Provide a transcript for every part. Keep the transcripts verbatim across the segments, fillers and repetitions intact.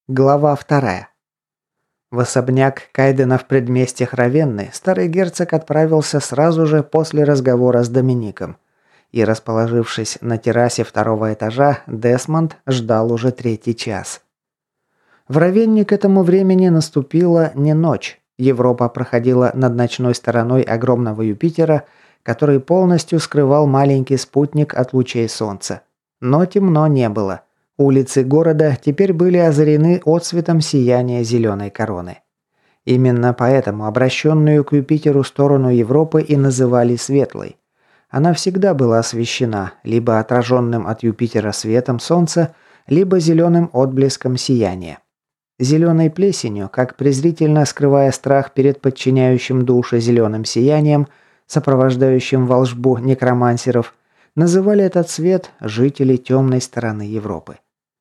Глава вторая. В особняк Кайдена в предместьях Равенны старый герцог отправился сразу же после разговора с Домиником. И, расположившись на террасе второго этажа, Десмонд ждал уже третий час. В Равенне к этому времени наступила не ночь. Европа проходила над ночной стороной огромного Юпитера, который полностью скрывал маленький спутник от лучей солнца. Но темно не было. Улицы города теперь были озарены отсветом сияния зеленой короны. Именно поэтому обращенную к Юпитеру сторону Европы и называли светлой. Она всегда была освещена либо отраженным от Юпитера светом солнца, либо зеленым отблеском сияния. Зеленой плесенью, как презрительно скрывая страх перед подчиняющим души зеленым сиянием, сопровождающим волшбу некромансеров, называли этот цвет жители темной стороны Европы.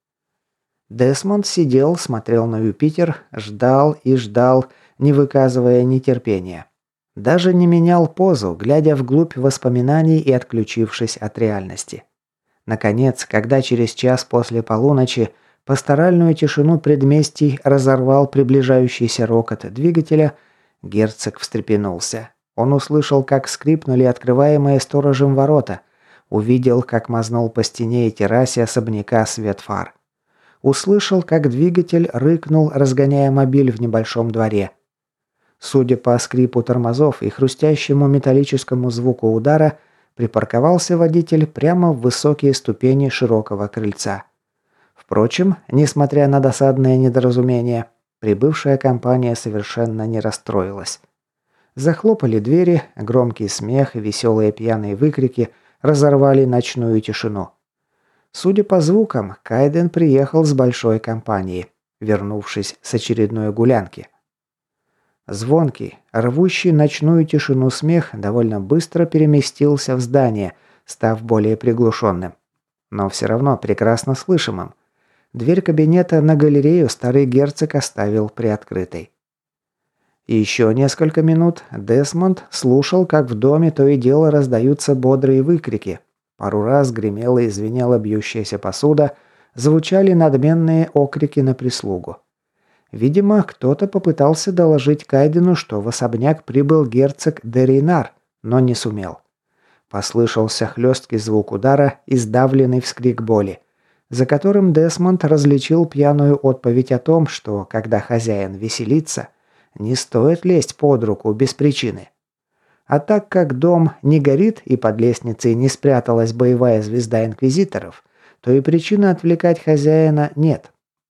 Десмонд сидел, смотрел на Юпитер, ждал и ждал, не выказывая нетерпения. Даже не менял позу, глядя вглубь воспоминаний и отключившись от реальности. Наконец, когда через час после полуночи пасторальную тишину предместий разорвал приближающийся рокот двигателя, герцог встрепенулся. Он услышал, как скрипнули открываемые сторожем ворота, увидел, как мазнул по стене и террасе особняка свет фар. Услышал, как двигатель рыкнул, разгоняя мобиль в небольшом дворе. Судя по скрипу тормозов и хрустящему металлическому звуку удара, припарковался водитель прямо в высокие ступени широкого крыльца. Впрочем, несмотря на досадное недоразумение, прибывшая компания совершенно не расстроилась. Захлопали двери, громкий смех и веселые пьяные выкрики разорвали ночную тишину. Судя по звукам, Кайден приехал с большой компанией, вернувшись с очередной гулянки. Звонкий, рвущий ночную тишину смех довольно быстро переместился в здание, став более приглушенным. Но все равно прекрасно слышимым. Дверь кабинета на галерею старый герцог оставил приоткрытой. Еще несколько минут Десмонд слушал, как в доме то и дело раздаются бодрые выкрики. Пару раз гремела и звенела бьющаяся посуда, звучали надменные окрики на прислугу. Видимо, кто-то попытался доложить Кайдену, что в особняк прибыл герцог де Рейнар, но не сумел. Послышался хлесткий звук удара и сдавленный вскрик боли, за которым Десмонд различил пьяную отповедь о том, что, когда хозяин веселится, не стоит лезть под руку без причины. А так как дом не горит и под лестницей не спряталась боевая звезда инквизиторов, то и причины отвлекать хозяина нет.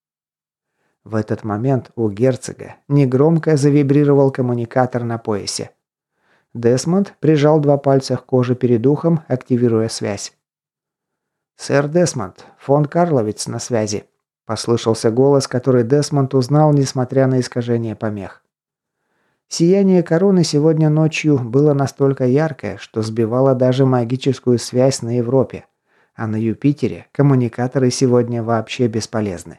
В этот момент у герцога негромко завибрировал коммуникатор на поясе. Десмонд прижал два пальца к коже перед ухом, активируя связь. «Сэр Десмонд, фон Карловиц на связи», – послышался голос, который Десмонд узнал, несмотря на искажение помех. Сияние короны сегодня ночью было настолько яркое, что сбивало даже магическую связь на Европе, а на Юпитере коммуникаторы сегодня вообще бесполезны.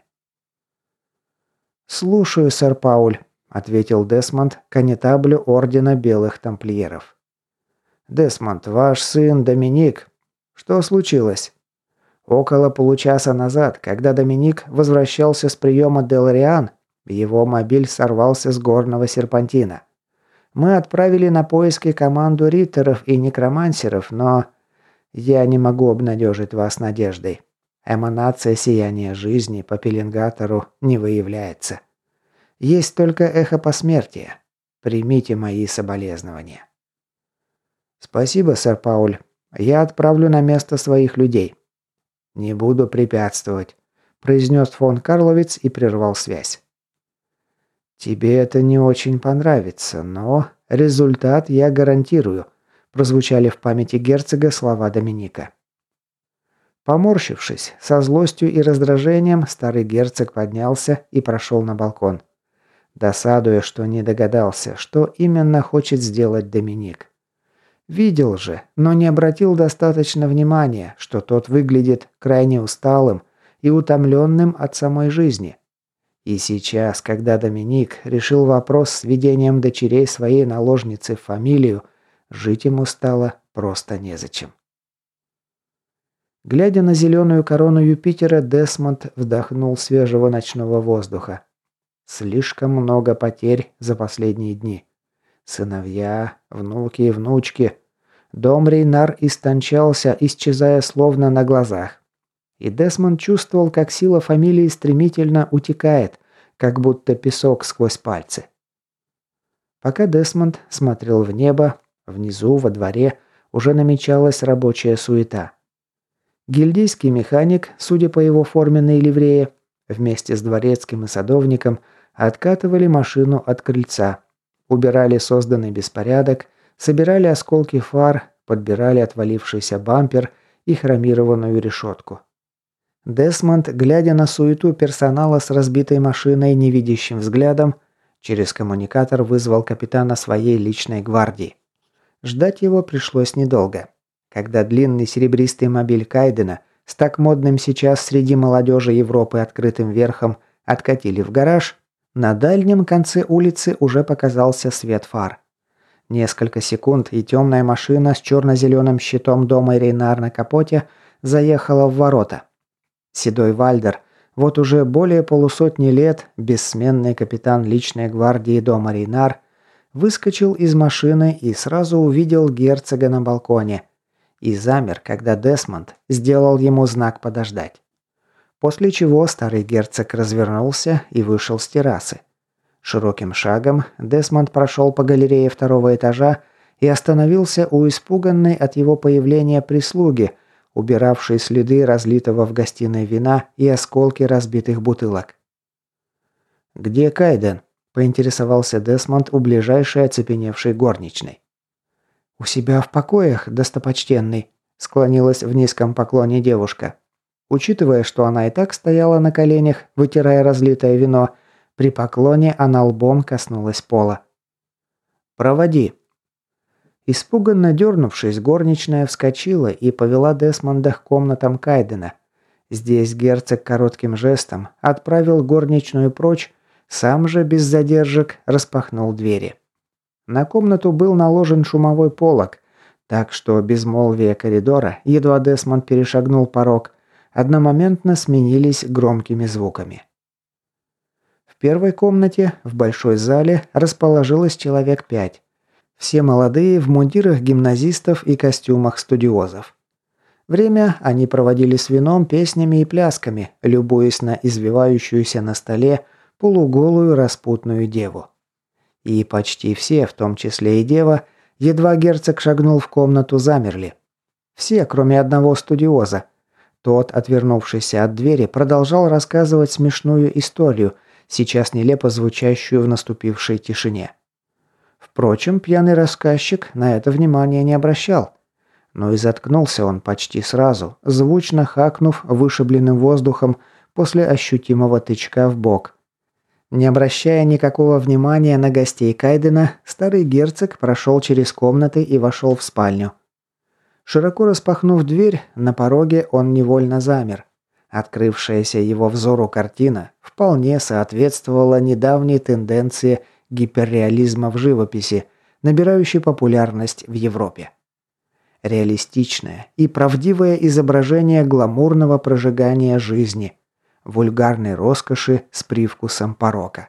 «Слушаю, сэр Пауль», – ответил Десмонд коннетаблю Ордена Белых Тамплиеров. «Десмонд, ваш сын Доминик. Что случилось?» «Около получаса назад, когда Доминик возвращался с приема Делариан, его мобиль сорвался с горного серпантина. Мы отправили на поиски команду риттеров и некромансеров, но я не могу обнадежить вас надеждой. Эманация сияния жизни по пеленгатору не выявляется. Есть только эхо посмертия. Примите мои соболезнования». «Спасибо, сэр Пауль. Я отправлю на место своих людей». «Не буду препятствовать», – произнес фон Карловиц и прервал связь. «Тебе это не очень понравится, но результат я гарантирую», – прозвучали в памяти герцога слова Доминика. Поморщившись, со злостью и раздражением, старый герцог поднялся и прошел на балкон, досадуя, что не догадался, что именно хочет сделать Доминик. Видел же, но не обратил достаточно внимания, что тот выглядит крайне усталым и утомленным от самой жизни. И сейчас, когда Доминик решил вопрос с введением дочерей своей наложницы в фамилию, жить ему стало просто незачем. Глядя на зеленую корону Юпитера, Десмонд вдохнул свежего ночного воздуха. Слишком много потерь за последние дни. Сыновья, внуки и внучки. Дом Рейнар истончался, исчезая словно на глазах. И Десмонд чувствовал, как сила фамилии стремительно утекает, как будто песок сквозь пальцы. Пока Десмонд смотрел в небо, внизу, во дворе, уже намечалась рабочая суета. Гильдейский механик, судя по его форменной ливрее, вместе с дворецким и садовником откатывали машину от крыльца, убирали созданный беспорядок, собирали осколки фар, подбирали отвалившийся бампер и хромированную решетку. Десмонд, глядя на суету персонала с разбитой машиной невидящим взглядом, через коммуникатор вызвал капитана своей личной гвардии. Ждать его пришлось недолго. Когда длинный серебристый мобиль Кайдена с так модным сейчас среди молодежи Европы открытым верхом откатили в гараж, на дальнем конце улицы уже показался свет фар. Несколько секунд, и темная машина с черно-зеленым щитом дома Рейнар на капоте заехала в ворота. Седой Вальдер, вот уже более полусотни лет, бессменный капитан личной гвардии дома Рейнар, выскочил из машины и сразу увидел герцога на балконе. И замер, когда Десмонд сделал ему знак подождать. После чего старый герцог развернулся и вышел с террасы. Широким шагом Десмонд прошел по галерее второго этажа и остановился у испуганной от его появления прислуги, убиравшей следы разлитого в гостиной вина и осколки разбитых бутылок. «Где Кайден?» – поинтересовался Десмонд у ближайшей оцепеневшей горничной. «У себя в покоях, достопочтенный», – склонилась в низком поклоне девушка. Учитывая, что она и так стояла на коленях, вытирая разлитое вино, при поклоне она лбом коснулась пола. «Проводи». Испуганно дернувшись, горничная вскочила и повела Десмонда к комнатам Кайдена. Здесь герцог коротким жестом отправил горничную прочь, сам же без задержек распахнул двери. На комнату был наложен шумовой полог, так что безмолвие коридора, едва Десмонд перешагнул порог, одномоментно сменились громкими звуками. В первой комнате, в большой зале, расположилось человек пять. Все молодые, в мундирах гимназистов и костюмах студиозов. Время они проводили с вином, песнями и плясками, любуясь на извивающуюся на столе полуголую распутную деву. И почти все, в том числе и дева, едва герцог шагнул в комнату, замерли. Все, кроме одного студиоза. Тот, отвернувшийся от двери, продолжал рассказывать смешную историю, сейчас нелепо звучащую в наступившей тишине. Впрочем, пьяный рассказчик на это внимания не обращал. Но и заткнулся он почти сразу, звучно хакнув вышибленным воздухом после ощутимого тычка в бок. Не обращая никакого внимания на гостей Кайдена, старый герцог прошел через комнаты и вошел в спальню. Широко распахнув дверь, на пороге он невольно замер. Открывшаяся его взору картина вполне соответствовала недавней тенденции гиперреализма в живописи, набирающей популярность в Европе. Реалистичное и правдивое изображение гламурного прожигания жизни, вульгарной роскоши с привкусом порока.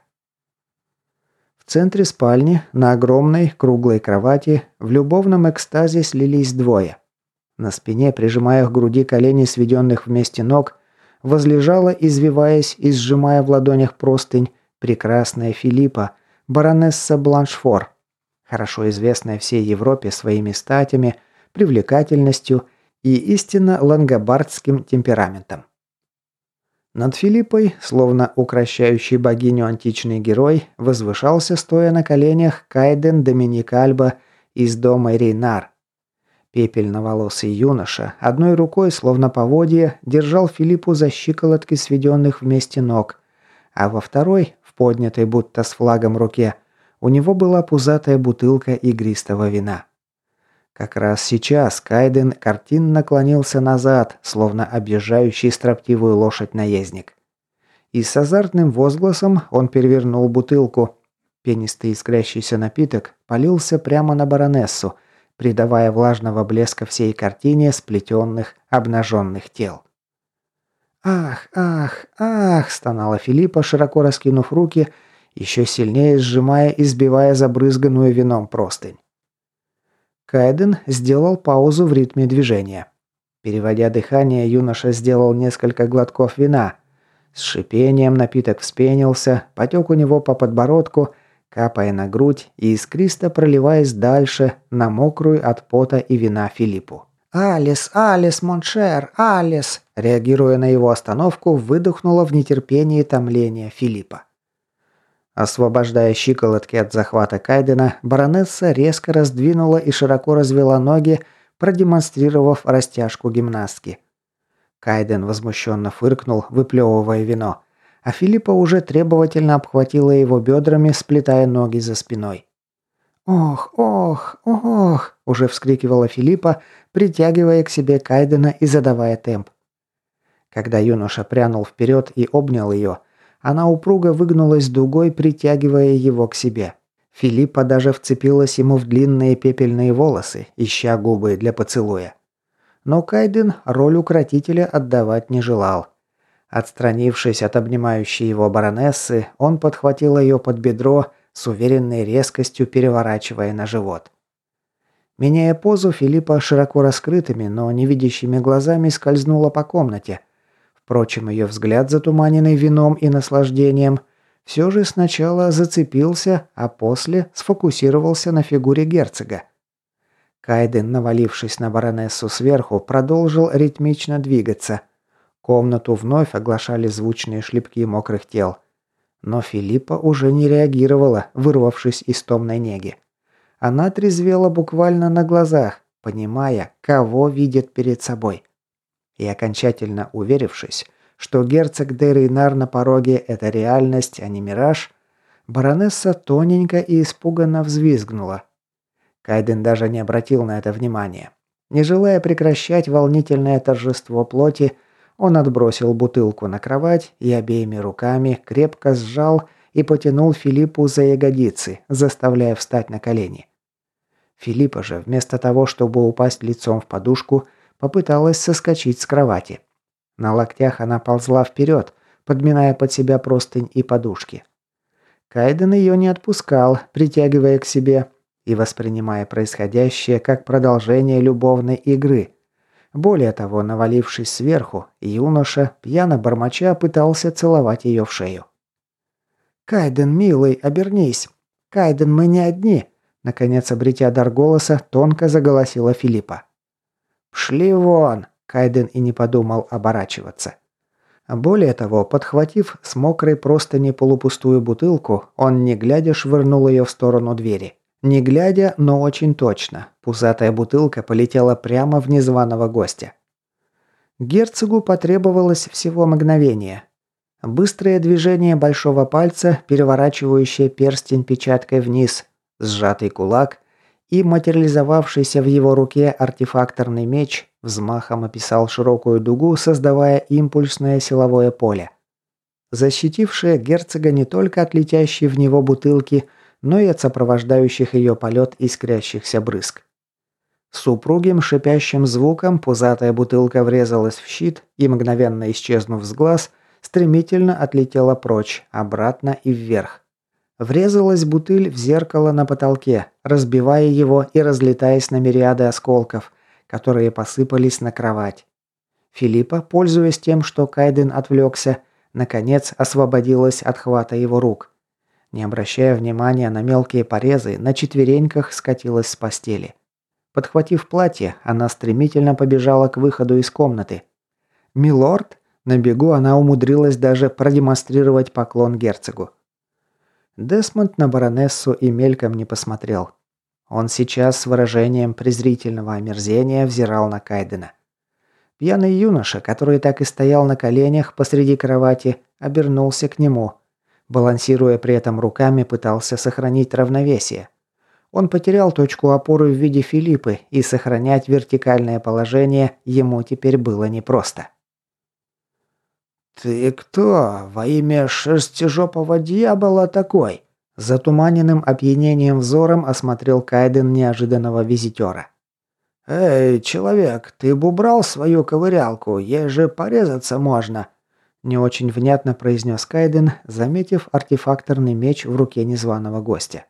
В центре спальни, на огромной круглой кровати, в любовном экстазе слились двое. На спине, прижимая к груди колени сведенных вместе ног, возлежала, извиваясь и сжимая в ладонях простынь, прекрасная Филиппа, баронесса Бланшфор, хорошо известная всей Европе своими статями, привлекательностью и истинно лангобардским темпераментом. Над Филиппой, словно укращающий богиню античный герой, возвышался, стоя на коленях, Кайден Доминик Альба из дома Рейнар. Пепельноволосый юноша одной рукой, словно поводья, держал Филиппу за щиколотки сведенных вместе ног, а во второй, в поднятой будто с флагом руке, у него была пузатая бутылка игристого вина. Как раз сейчас Кайден картинно наклонился назад, словно объезжающий строптивую лошадь наездник. И с азартным возгласом он перевернул бутылку. Пенистый искрящийся напиток полился прямо на баронессу, придавая влажного блеска всей картине сплетенных, обнаженных тел. «Ах, ах, ах!» – стонала Филиппа, широко раскинув руки, еще сильнее сжимая и сбивая забрызганную вином простынь. Кайден сделал паузу в ритме движения. Переводя дыхание, юноша сделал несколько глотков вина. С шипением напиток вспенился, потек у него по подбородку, капая на грудь и искристо проливаясь дальше на мокрую от пота и вина Филиппу. «Алис, Алис, моншер, Алис!» Реагируя на его остановку, выдохнула в нетерпении томления Филиппа. Освобождая щиколотки от захвата Кайдена, баронесса резко раздвинула и широко развела ноги, продемонстрировав растяжку гимнастки. Кайден возмущенно фыркнул, выплевывая вино, а Филиппа уже требовательно обхватила его бедрами, сплетая ноги за спиной. «Ох, ох, ох!» – уже вскрикивала Филиппа, притягивая к себе Кайдена и задавая темп. Когда юноша прянул вперед и обнял ее, она упруго выгнулась дугой, притягивая его к себе. Филиппа даже вцепилась ему в длинные пепельные волосы, ища губы для поцелуя. Но Кайден роль укротителя отдавать не желал. Отстранившись от обнимающей его баронессы, он подхватил ее под бедро, с уверенной резкостью переворачивая на живот. Меняя позу, Филиппа широко раскрытыми, но невидящими глазами скользнула по комнате. Впрочем, ее взгляд, затуманенный вином и наслаждением, все же сначала зацепился, а после сфокусировался на фигуре герцога. Кайден, навалившись на баронессу сверху, продолжил ритмично двигаться. Комнату вновь оглашали звучные шлепки мокрых тел. Но Филиппа уже не реагировала, вырвавшись из томной неги. Она трезвела буквально на глазах, понимая, кого видит перед собой. И окончательно уверившись, что герцог де Рейнар на пороге – это реальность, а не мираж, баронесса тоненько и испуганно взвизгнула. Кайден даже не обратил на это внимания. Не желая прекращать волнительное торжество плоти, он отбросил бутылку на кровать и обеими руками крепко сжал и потянул Филиппу за ягодицы, заставляя встать на колени. Филиппа же, вместо того, чтобы упасть лицом в подушку, попыталась соскочить с кровати. На локтях она ползла вперед, подминая под себя простынь и подушки. Кайден ее не отпускал, притягивая к себе и воспринимая происходящее как продолжение любовной игры. Более того, навалившись сверху, юноша, пьяно бормоча, пытался целовать ее в шею. «Кайден, милый, обернись! Кайден, мы не одни!» Наконец, обретя дар голоса, тонко заголосила Филиппа. «Пшли вон!» – Кайден и не подумал оборачиваться. Более того, подхватив с мокрой простыни полупустую бутылку, он, не глядя, швырнул ее в сторону двери. Не глядя, но очень точно. Пузатая бутылка полетела прямо в незваного гостя. Герцогу потребовалось всего мгновение. Быстрое движение большого пальца, переворачивающее перстень печаткой вниз, сжатый кулак и материализовавшийся в его руке артефакторный меч взмахом описал широкую дугу, создавая импульсное силовое поле, защитившее герцога не только от летящей в него бутылки, но и от сопровождающих ее полет искрящихся брызг. С упругим шипящим звуком пузатая бутылка врезалась в щит и, мгновенно исчезнув с глаз, стремительно отлетела прочь, обратно и вверх. Врезалась бутыль в зеркало на потолке, разбивая его и разлетаясь на мириады осколков, которые посыпались на кровать. Филиппа, пользуясь тем, что Кайден отвлекся, наконец освободилась от хвата его рук. Не обращая внимания на мелкие порезы, на четвереньках скатилась с постели. Подхватив платье, она стремительно побежала к выходу из комнаты. «Милорд?» На бегу она умудрилась даже продемонстрировать поклон герцогу. Десмонд на баронессу и мельком не посмотрел. Он сейчас с выражением презрительного омерзения взирал на Кайдена. Пьяный юноша, который так и стоял на коленях посреди кровати, обернулся к нему. Балансируя при этом руками, пытался сохранить равновесие. Он потерял точку опоры в виде Филиппы, и сохранять вертикальное положение ему теперь было непросто. «Ты кто? Во имя шерстежопого дьявола такой?» Затуманенным опьянением взором осмотрел Кайден неожиданного визитера. «Эй, человек, ты бы убрал свою ковырялку, ей же порезаться можно!» Не очень внятно произнес Кайден, заметив артефакторный меч в руке незваного гостя.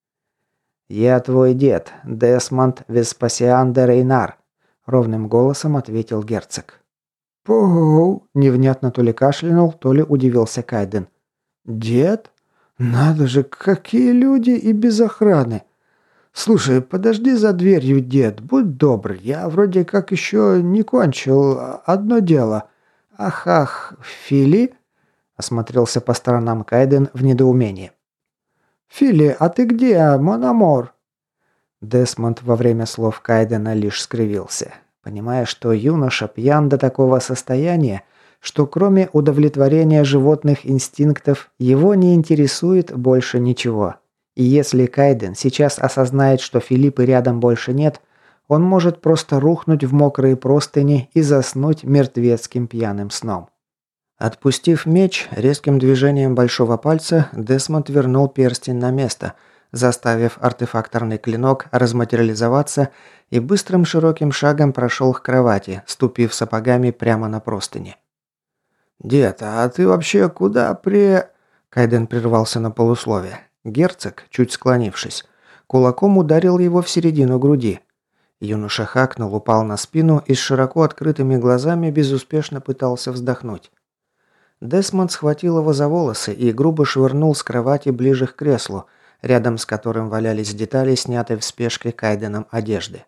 «Я твой дед, Десмонд Веспасиан де Рейнар», — ровным голосом ответил герцог. «Пу!» — невнятно то ли кашлянул, то ли удивился Кайден. «Дед? Надо же, какие люди и без охраны! Слушай, подожди за дверью, дед, будь добр, я вроде как еще не кончил одно дело. Ах-ах, Фили?» — осмотрелся по сторонам Кайден в недоумении. «Фили, а ты где, Мономор?» Десмонд во время слов Кайдена лишь скривился, понимая, что юноша пьян до такого состояния, что кроме удовлетворения животных инстинктов его не интересует больше ничего. И если Кайден сейчас осознает, что Филиппа рядом больше нет, он может просто рухнуть в мокрые простыни и заснуть мертвецким пьяным сном. Отпустив меч, резким движением большого пальца Десмонд вернул перстень на место, заставив артефакторный клинок разматериализоваться и быстрым широким шагом прошел к кровати, ступив сапогами прямо на простыни. «Дед, а ты вообще куда при...» Кайден прервался на полусловие. Герцог, чуть склонившись, кулаком ударил его в середину груди. Юноша хакнул, упал на спину и с широко открытыми глазами безуспешно пытался вздохнуть. Десмонд схватил его за волосы и грубо швырнул с кровати ближе к креслу, рядом с которым валялись детали, снятой в спешке Кайденом одежды.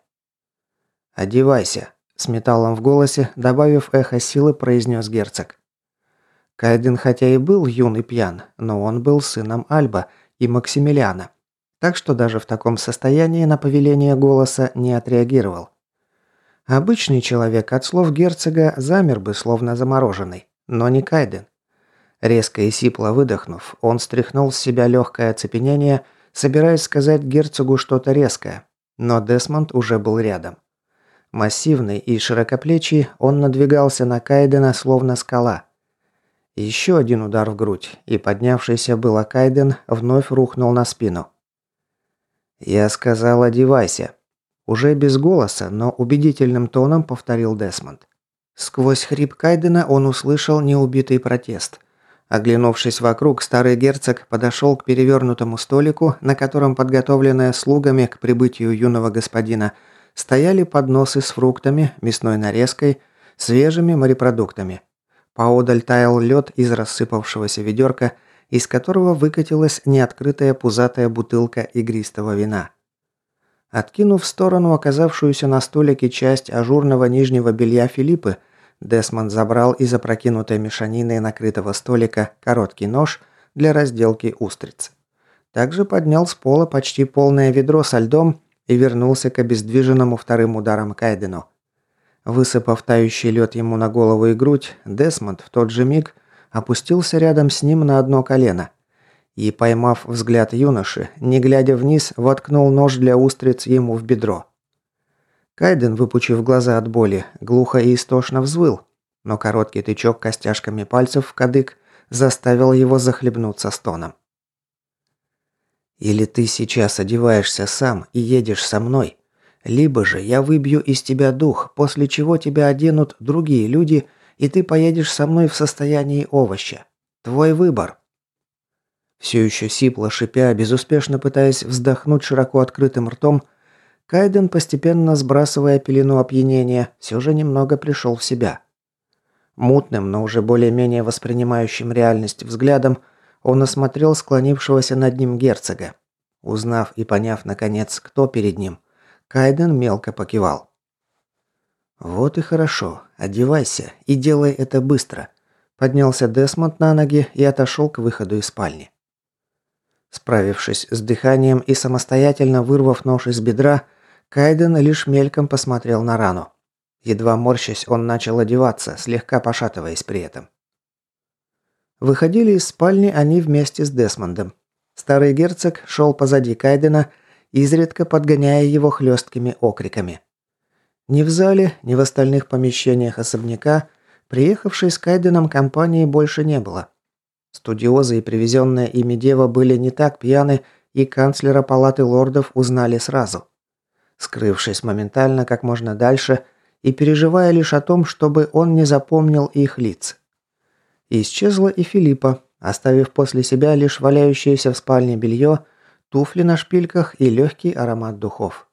«Одевайся», – с металлом в голосе, добавив эхо силы, произнес герцог. Кайден хотя и был юн и пьян, но он был сыном Альба и Максимилиана, так что даже в таком состоянии на повеление голоса не отреагировал. Обычный человек от слов герцога замер бы, словно замороженный, но не Кайден. Резко и сипло выдохнув, он стряхнул с себя легкое оцепенение, собираясь сказать герцогу что-то резкое, но Десмонд уже был рядом. Массивный и широкоплечий, он надвигался на Кайдена, словно скала. Еще один удар в грудь, и поднявшийся было Кайден вновь рухнул на спину. «Я сказал, одевайся». Уже без голоса, но убедительным тоном повторил Десмонд. Сквозь хрип Кайдена он услышал неубитый протест. Оглянувшись вокруг, старый герцог подошел к перевернутому столику, на котором, подготовленные слугами к прибытию юного господина, стояли подносы с фруктами, мясной нарезкой, свежими морепродуктами. Поодаль таял лед из рассыпавшегося ведерка, из которого выкатилась неоткрытая пузатая бутылка игристого вина. Откинув в сторону оказавшуюся на столике часть ажурного нижнего белья Филиппы, Десмонд забрал из опрокинутой мешанины накрытого столика короткий нож для разделки устриц. Также поднял с пола почти полное ведро со льдом и вернулся к обездвиженному вторым ударом Кайдену. Высыпав тающий лед ему на голову и грудь, Десмонд в тот же миг опустился рядом с ним на одно колено и, поймав взгляд юноши, не глядя вниз, воткнул нож для устриц ему в бедро. Кайден, выпучив глаза от боли, глухо и истошно взвыл, но короткий тычок костяшками пальцев в кадык заставил его захлебнуться стоном. «Или ты сейчас одеваешься сам и едешь со мной, либо же я выбью из тебя дух, после чего тебя оденут другие люди, и ты поедешь со мной в состоянии овоща. Твой выбор». Все еще сипло шипя, безуспешно пытаясь вздохнуть широко открытым ртом, Кайден, постепенно сбрасывая пелену опьянения, все же немного пришел в себя. Мутным, но уже более-менее воспринимающим реальность взглядом, он осмотрел склонившегося над ним герцога. Узнав и поняв, наконец, кто перед ним, Кайден мелко покивал. «Вот и хорошо. Одевайся и делай это быстро», – поднялся Десмонд на ноги и отошел к выходу из спальни. Справившись с дыханием и самостоятельно вырвав нож из бедра, Кайден лишь мельком посмотрел на рану. Едва морщась, он начал одеваться, слегка пошатываясь при этом. Выходили из спальни они вместе с Десмондом. Старый герцог шел позади Кайдена, изредка подгоняя его хлесткими окриками. Ни в зале, ни в остальных помещениях особняка приехавшей с Кайденом компании больше не было. Студиозы и привезенная ими дева были не так пьяны, и канцлера палаты лордов узнали сразу. Скрывшись моментально как можно дальше и переживая лишь о том, чтобы он не запомнил их лиц. Исчезла и Филиппа, оставив после себя лишь валяющееся в спальне белье, туфли на шпильках и легкий аромат духов.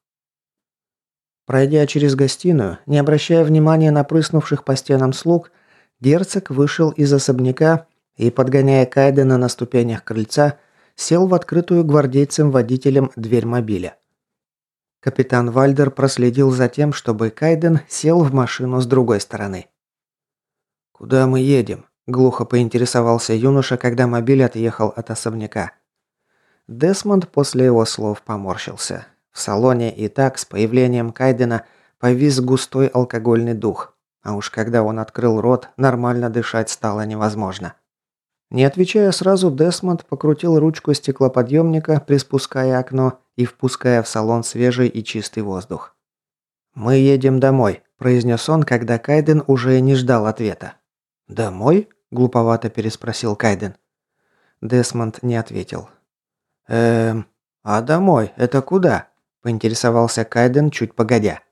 Пройдя через гостиную, не обращая внимания на прыснувших по стенам слуг, герцог вышел из особняка и, подгоняя Кайдена на ступенях крыльца, сел в открытую гвардейцем-водителем дверь мобиля. Капитан Вальдер проследил за тем, чтобы Кайден сел в машину с другой стороны. «Куда мы едем?» – глухо поинтересовался юноша, когда мобиль отъехал от особняка. Десмонд после его слов поморщился. В салоне и так с появлением Кайдена повис густой алкогольный дух, а уж когда он открыл рот, нормально дышать стало невозможно. Не отвечая сразу, Десмонд покрутил ручку стеклоподъемника, приспуская окно и впуская в салон свежий и чистый воздух. «Мы едем домой», – произнес он, когда Кайден уже не ждал ответа. «Домой?» – глуповато переспросил Кайден. Десмонд не ответил. «Эм, а домой это куда?» – поинтересовался Кайден чуть погодя.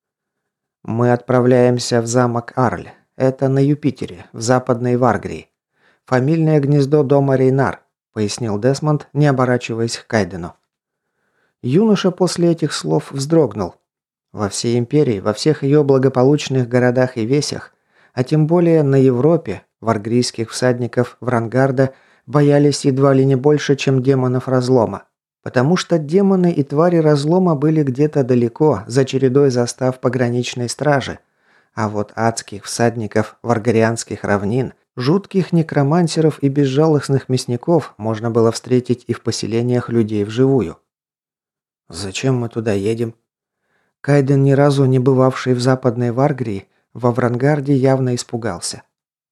«Мы отправляемся в замок Арль. Это на Юпитере, в западной Варгрии. Фамильное гнездо дома Рейнар», – пояснил Десмонд, не оборачиваясь к Кайдену. Юноша после этих слов вздрогнул. Во всей империи, во всех ее благополучных городах и весях, а тем более на Европе, варгрийских всадников Врангарда боялись едва ли не больше, чем демонов разлома. Потому что демоны и твари разлома были где-то далеко, за чередой застав пограничной стражи. А вот адских всадников варгарианских равнин, жутких некромансеров и безжалостных мясников можно было встретить и в поселениях людей вживую. «Зачем мы туда едем?» Кайден, ни разу не бывавший в западной Варгрии, во Врангарде явно испугался.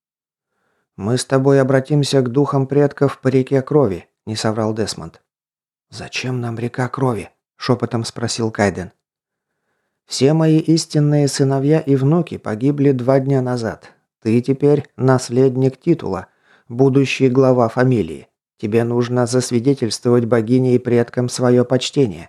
«Мы с тобой обратимся к духам предков по реке крови», – не соврал Десмонд. «Зачем нам река крови?» – шепотом спросил Кайден. «Все мои истинные сыновья и внуки погибли два дня назад. Ты теперь наследник титула, будущий глава фамилии. Тебе нужно засвидетельствовать богине и предкам свое почтение».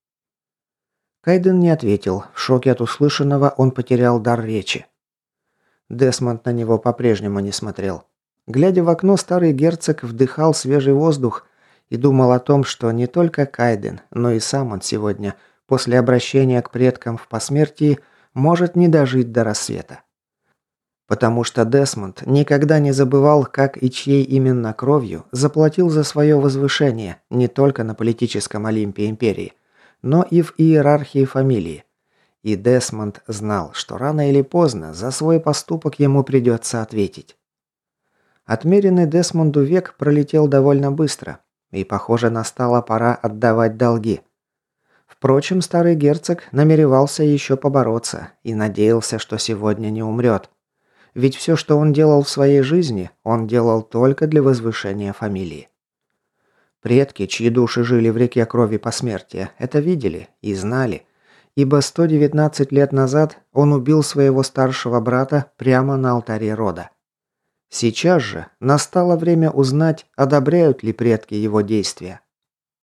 Кайден не ответил. В шоке от услышанного он потерял дар речи. Десмонд на него по-прежнему не смотрел. Глядя в окно, старый герцог вдыхал свежий воздух и думал о том, что не только Кайден, но и сам он сегодня, после обращения к предкам в посмертии, может не дожить до рассвета. Потому что Десмонд никогда не забывал, как и чьей именно кровью заплатил за свое возвышение не только на политическом Олимпе империи, но и в иерархии фамилии. И Десмонд знал, что рано или поздно за свой поступок ему придется ответить. Отмеренный Десмонду век пролетел довольно быстро, и, похоже, настала пора отдавать долги. Впрочем, старый герцог намеревался еще побороться и надеялся, что сегодня не умрет. Ведь все, что он делал в своей жизни, он делал только для возвышения фамилии. Предки, чьи души жили в реке крови посмертия, это видели и знали, ибо сто девятнадцать лет назад он убил своего старшего брата прямо на алтаре рода. Сейчас же настало время узнать, одобряют ли предки его действия.